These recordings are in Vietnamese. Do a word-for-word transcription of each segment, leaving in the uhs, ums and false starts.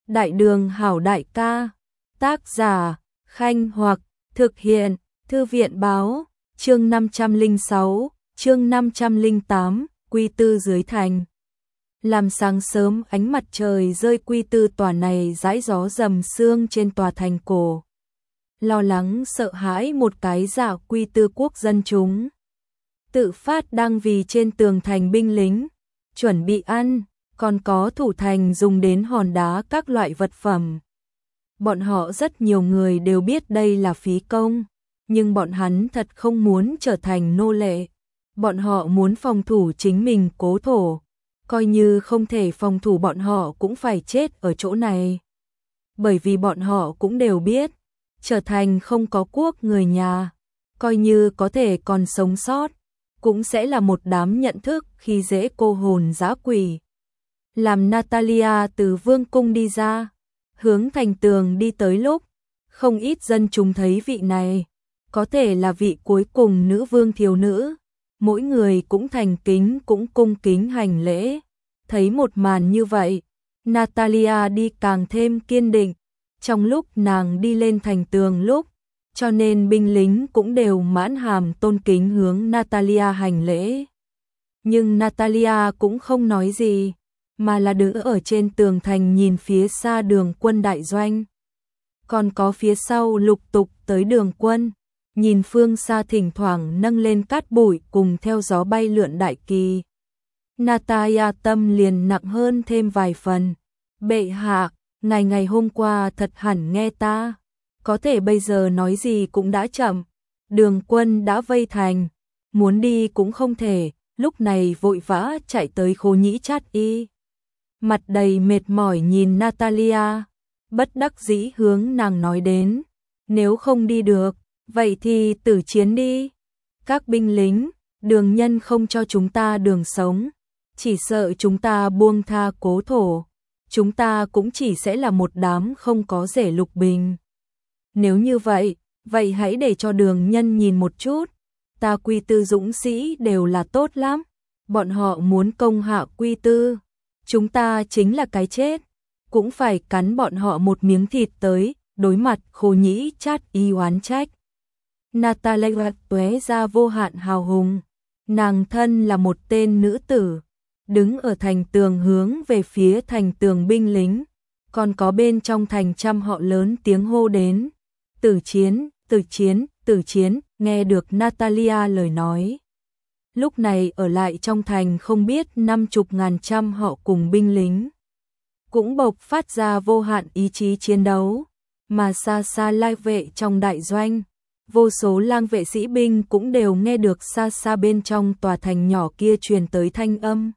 Đại đường hảo đại ca, tác giả, Khanh Hoặc, thực hiện, Thư viện báo, chương năm trăm lẻ sáu, chương năm trăm lẻ tám, Quy Tư dưới thành. Làm sáng sớm ánh mặt trời rơi Quy Tư tòa này dãi gió rầm sương trên tòa thành cổ. Lo lắng sợ hãi một cái dạ Quy Tư quốc dân chúng. Tự phát đang vì trên tường thành binh lính, chuẩn bị ăn, còn có thủ thành dùng đến hòn đá các loại vật phẩm. Bọn họ rất nhiều người đều biết đây là phí công, nhưng bọn hắn thật không muốn trở thành nô lệ. Bọn họ muốn phòng thủ chính mình cố thổ, coi như không thể phòng thủ bọn họ cũng phải chết ở chỗ này. Bởi vì bọn họ cũng đều biết, trở thành không có quốc người nhà, coi như có thể còn sống sót, cũng sẽ là một đám nhận thức khi dễ cô hồn dã quỷ. Làm Natalia từ vương cung đi ra, hướng thành tường đi tới lúc, không ít dân chúng thấy vị này, có thể là vị cuối cùng nữ vương thiếu nữ, mỗi người cũng thành kính cũng cung kính hành lễ. Thấy một màn như vậy, Natalia đi càng thêm kiên định, trong lúc nàng đi lên thành tường lúc, cho nên binh lính cũng đều mãn hàm tôn kính hướng Natalia hành lễ. Nhưng Natalia cũng không nói gì, mà là đứng ở trên tường thành nhìn phía xa đường quân đại doanh. Còn có phía sau lục tục tới đường quân, nhìn phương xa thỉnh thoảng nâng lên cát bụi cùng theo gió bay lượn đại kỳ. Natalia tâm liền nặng hơn thêm vài phần. Bệ hạ, ngày ngày hôm qua thật hẳn nghe ta, có thể bây giờ nói gì cũng đã chậm. Đường quân đã vây thành, muốn đi cũng không thể, lúc này vội vã chạy tới Khố Nhĩ Chát Y. Mặt đầy mệt mỏi nhìn Natalia, bất đắc dĩ hướng nàng nói đến, nếu không đi được, vậy thì tử chiến đi. Các binh lính, đường nhân không cho chúng ta đường sống, chỉ sợ chúng ta buông tha cố thổ, chúng ta cũng chỉ sẽ là một đám không có rể lục bình. Nếu như vậy, vậy hãy để cho đường nhân nhìn một chút, ta Quy Tư dũng sĩ đều là tốt lắm, bọn họ muốn công hạ Quy Tư, chúng ta chính là cái chết, cũng phải cắn bọn họ một miếng thịt tới. Đối mặt Khố Nhĩ Chát Y oán trách, Natalia tóe ra vô hạn hào hùng. Nàng thân là một tên nữ tử, đứng ở thành tường hướng về phía thành tường binh lính, còn có bên trong thành trăm họ lớn tiếng hô đến, tử chiến, tử chiến, tử chiến. Nghe được Natalia lời nói, lúc này ở lại trong thành không biết năm chục ngàn trăm họ cùng binh lính, cũng bộc phát ra vô hạn ý chí chiến đấu, mà xa xa lai vệ trong đại doanh, vô số lang vệ sĩ binh cũng đều nghe được xa xa bên trong tòa thành nhỏ kia truyền tới thanh âm.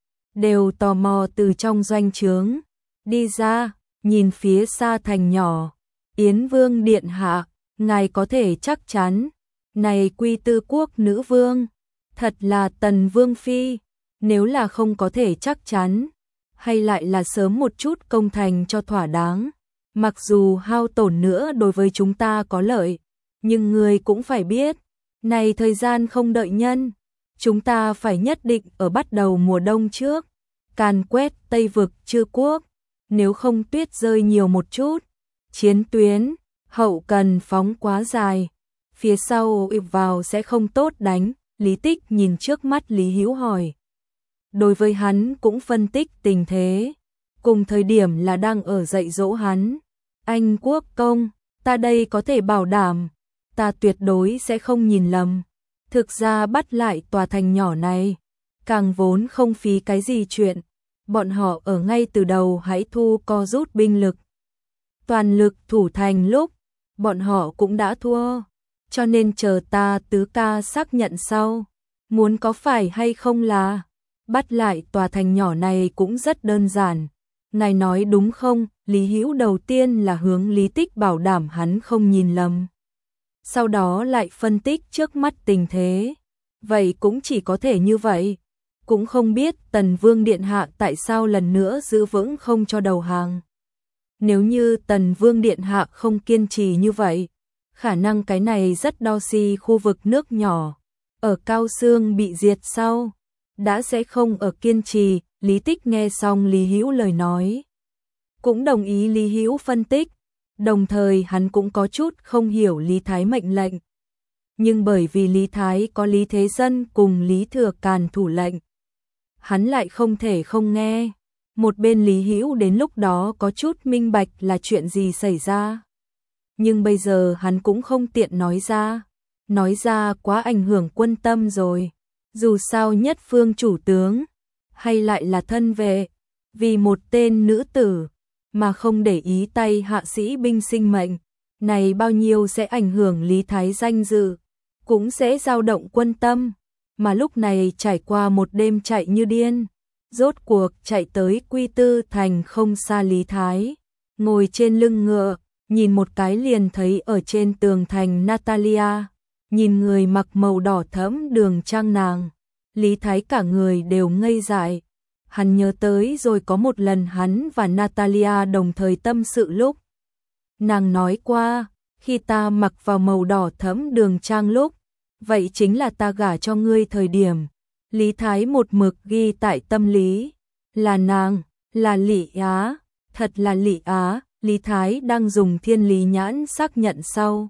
Đều tò mò từ trong doanh trướng đi ra, nhìn phía xa thành nhỏ. Yến Vương điện hạ, ngài có thể chắc chắn, này Quy Tư quốc nữ vương, thật là Tần Vương phi, nếu là không có thể chắc chắn, hay lại là sớm một chút công thành cho thỏa đáng, mặc dù hao tổn nữa đối với chúng ta có lợi, nhưng người cũng phải biết, này thời gian không đợi nhân, chúng ta phải nhất định ở bắt đầu mùa đông trước, càn quét Tây vực Chư quốc, nếu không tuyết rơi nhiều một chút, chiến tuyến, hậu cần phóng quá dài, phía sau ịp vào sẽ không tốt đánh. Lý Tích nhìn trước mắt Lý Hữu hỏi. Đối với hắn cũng phân tích tình thế, cùng thời điểm là đang ở dạy dỗ hắn. Anh quốc công, ta đây có thể bảo đảm, ta tuyệt đối sẽ không nhìn lầm. Thực ra bắt lại tòa thành nhỏ này, càng vốn không phí cái gì chuyện. Bọn họ ở ngay từ đầu hãy thu co rút binh lực, toàn lực thủ thành lúc, bọn họ cũng đã thua. Cho nên chờ ta tứ ca xác nhận sau, muốn có phải hay không là bắt lại tòa thành nhỏ này cũng rất đơn giản. Ngài nói đúng không? Lý Hữu đầu tiên là hướng Lý Tích bảo đảm hắn không nhìn lầm, sau đó lại phân tích trước mắt tình thế. Vậy cũng chỉ có thể như vậy, cũng không biết Tần Vương điện hạ tại sao lần nữa giữ vững không cho đầu hàng. Nếu như Tần Vương điện hạ không kiên trì như vậy, khả năng cái này rất đo si khu vực nước nhỏ, ở Cao Xương bị diệt sau, đã sẽ không ở kiên trì. Lý Tích nghe xong Lý Hữu lời nói, cũng đồng ý Lý Hữu phân tích, đồng thời hắn cũng có chút không hiểu Lý Thái mệnh lệnh. Nhưng bởi vì Lý Thái có Lý Thế Dân cùng Lý Thừa Càn thủ lệnh, hắn lại không thể không nghe. Một bên Lý Hữu đến lúc đó có chút minh bạch là chuyện gì xảy ra. Nhưng bây giờ hắn cũng không tiện nói ra. Nói ra quá ảnh hưởng quân tâm rồi. Dù sao nhất phương chủ tướng, hay lại là thân vệ, vì một tên nữ tử, mà không để ý tay hạ sĩ binh sinh mệnh, này bao nhiêu sẽ ảnh hưởng Lý Thái danh dự, cũng sẽ dao động quân tâm. Mà lúc này trải qua một đêm chạy như điên, rốt cuộc chạy tới Quy Tư Thành không xa Lý Thái, ngồi trên lưng ngựa, nhìn một cái liền thấy ở trên tường thành Natalia, nhìn người mặc màu đỏ thẫm đường trang nàng, Lý Thái cả người đều ngây dại. Hắn nhớ tới rồi có một lần hắn và Natalia đồng thời tâm sự lúc. Nàng nói qua, khi ta mặc vào màu đỏ thẫm đường trang lúc, vậy chính là ta gả cho ngươi thời điểm. Lý Thái một mực ghi tại tâm lý, là nàng, là Lị Á, thật là Lị Á. Lý Thái đang dùng thiên lý nhãn xác nhận sau.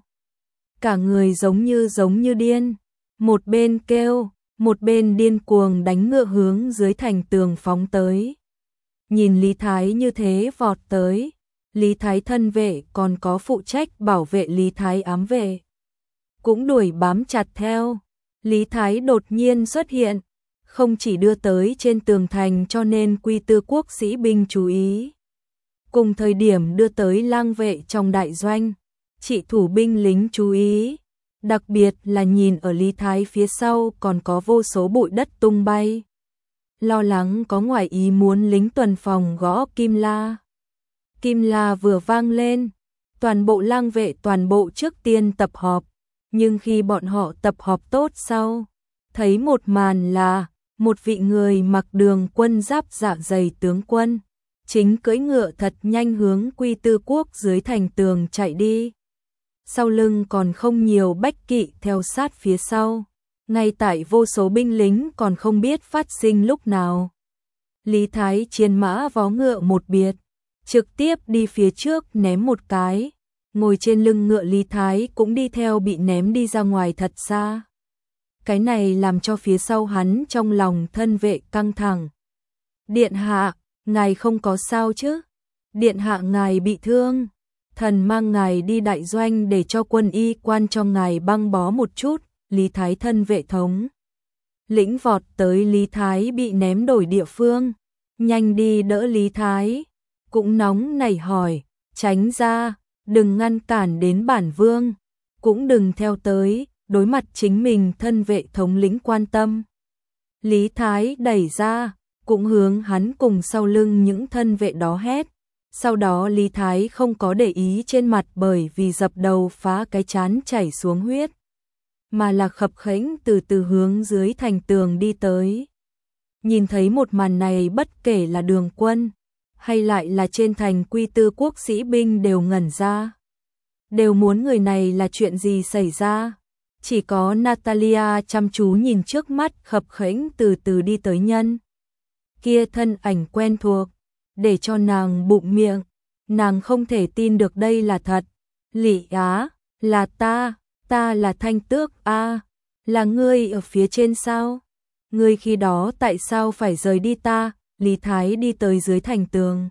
Cả người giống như giống như điên, một bên kêu, một bên điên cuồng đánh ngựa hướng dưới thành tường phóng tới. Nhìn Lý Thái như thế vọt tới, Lý Thái thân vệ còn có phụ trách bảo vệ Lý Thái ám vệ, cũng đuổi bám chặt theo. Lý Thái đột nhiên xuất hiện, không chỉ đưa tới trên tường thành cho nên Quy Tư quốc sĩ binh chú ý. Cùng thời điểm đưa tới lang vệ trong đại doanh, trị thủ binh lính chú ý, đặc biệt là nhìn ở Lý Thái phía sau còn có vô số bụi đất tung bay. Lo lắng có ngoại ý muốn lính tuần phòng gõ kim la. Kim la vừa vang lên, toàn bộ lang vệ toàn bộ trước tiên tập họp, nhưng khi bọn họ tập họp tốt sau, thấy một màn là một vị người mặc đường quân giáp dạ dày tướng quân, chính cưỡi ngựa thật nhanh hướng Quy Tư quốc dưới thành tường chạy đi. Sau lưng còn không nhiều bách kỵ theo sát phía sau, ngay tại vô số binh lính còn không biết phát sinh lúc nào. Lý Thái chiến mã vó ngựa một biệt, trực tiếp đi phía trước ném một cái, ngồi trên lưng ngựa Lý Thái cũng đi theo bị ném đi ra ngoài thật xa. Cái này làm cho phía sau hắn trong lòng thân vệ căng thẳng. Điện hạ, ngài không có sao chứ? Điện hạ ngài bị thương, thần mang ngài đi đại doanh để cho quân y quan cho ngài băng bó một chút. Lý Thái thân vệ thống lĩnh vọt tới Lý Thái bị ném đổi địa phương, nhanh đi đỡ Lý Thái, cũng nóng nảy hỏi, tránh ra, đừng ngăn cản đến bản vương, cũng đừng theo tới. Đối mặt chính mình thân vệ thống lĩnh quan tâm, Lý Thái đẩy ra, cũng hướng hắn cùng sau lưng những thân vệ đó hét. Sau đó Lý Thái không có để ý trên mặt bởi vì dập đầu phá cái chán chảy xuống huyết, mà là khập khẽnh từ từ hướng dưới thành tường đi tới. Nhìn thấy một màn này bất kể là đường quân, hay lại là trên thành Quy Tư quốc sĩ binh đều ngẩn ra. Đều muốn người này là chuyện gì xảy ra. Chỉ có Natalia chăm chú nhìn trước mắt khập khẽnh từ từ đi tới nhân. Kia thân ảnh quen thuộc, để cho nàng bụng miệng, nàng không thể tin được đây là thật. Lị Á, là ta, ta là Thanh Tước a, là ngươi ở phía trên sao? Ngươi khi đó tại sao phải rời đi ta? Lý Thái đi tới dưới thành tường,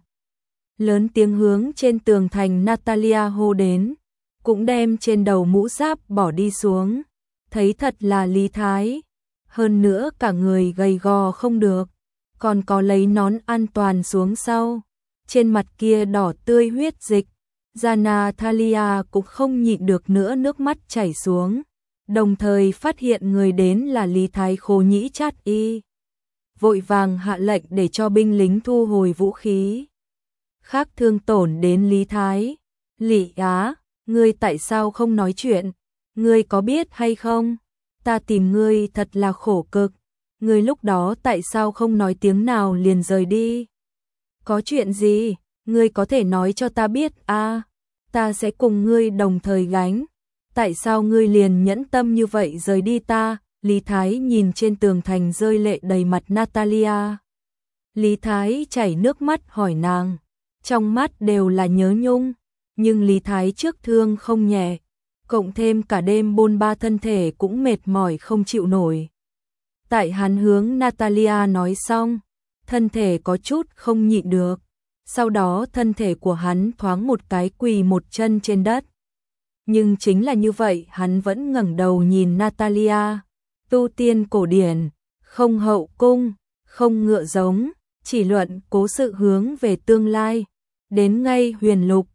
lớn tiếng hướng trên tường thành Natalia hô đến, cũng đem trên đầu mũ giáp bỏ đi xuống. Thấy thật là Lý Thái, hơn nữa cả người gầy gò không được, còn có lấy nón an toàn xuống sau, trên mặt kia đỏ tươi huyết dịch. Gianna Thalia cũng không nhịn được nữa nước mắt chảy xuống, đồng thời phát hiện người đến là Lý Thái Khố Nhĩ Chát Y, vội vàng hạ lệnh để cho binh lính thu hồi vũ khí, khác thương tổn đến Lý Thái. Lị Á, ngươi tại sao không nói chuyện? Ngươi có biết hay không? Ta tìm ngươi thật là khổ cực. Ngươi lúc đó tại sao không nói tiếng nào liền rời đi? Có chuyện gì? Ngươi có thể nói cho ta biết a, ta sẽ cùng ngươi đồng thời gánh. Tại sao ngươi liền nhẫn tâm như vậy rời đi ta? Lý Thái nhìn trên tường thành rơi lệ đầy mặt Natalia. Lý Thái chảy nước mắt hỏi nàng, trong mắt đều là nhớ nhung, nhưng Lý Thái trước thương không nhẹ, cộng thêm cả đêm bôn ba thân thể cũng mệt mỏi không chịu nổi. Tại hắn hướng Natalia nói xong, thân thể có chút không nhịn được, sau đó thân thể của hắn thoáng một cái quỳ một chân trên đất. Nhưng chính là như vậy hắn vẫn ngẩng đầu nhìn Natalia, tu tiên cổ điển, không hậu cung, không ngựa giống, chỉ luận cố sự hướng về tương lai, đến ngay huyền lục,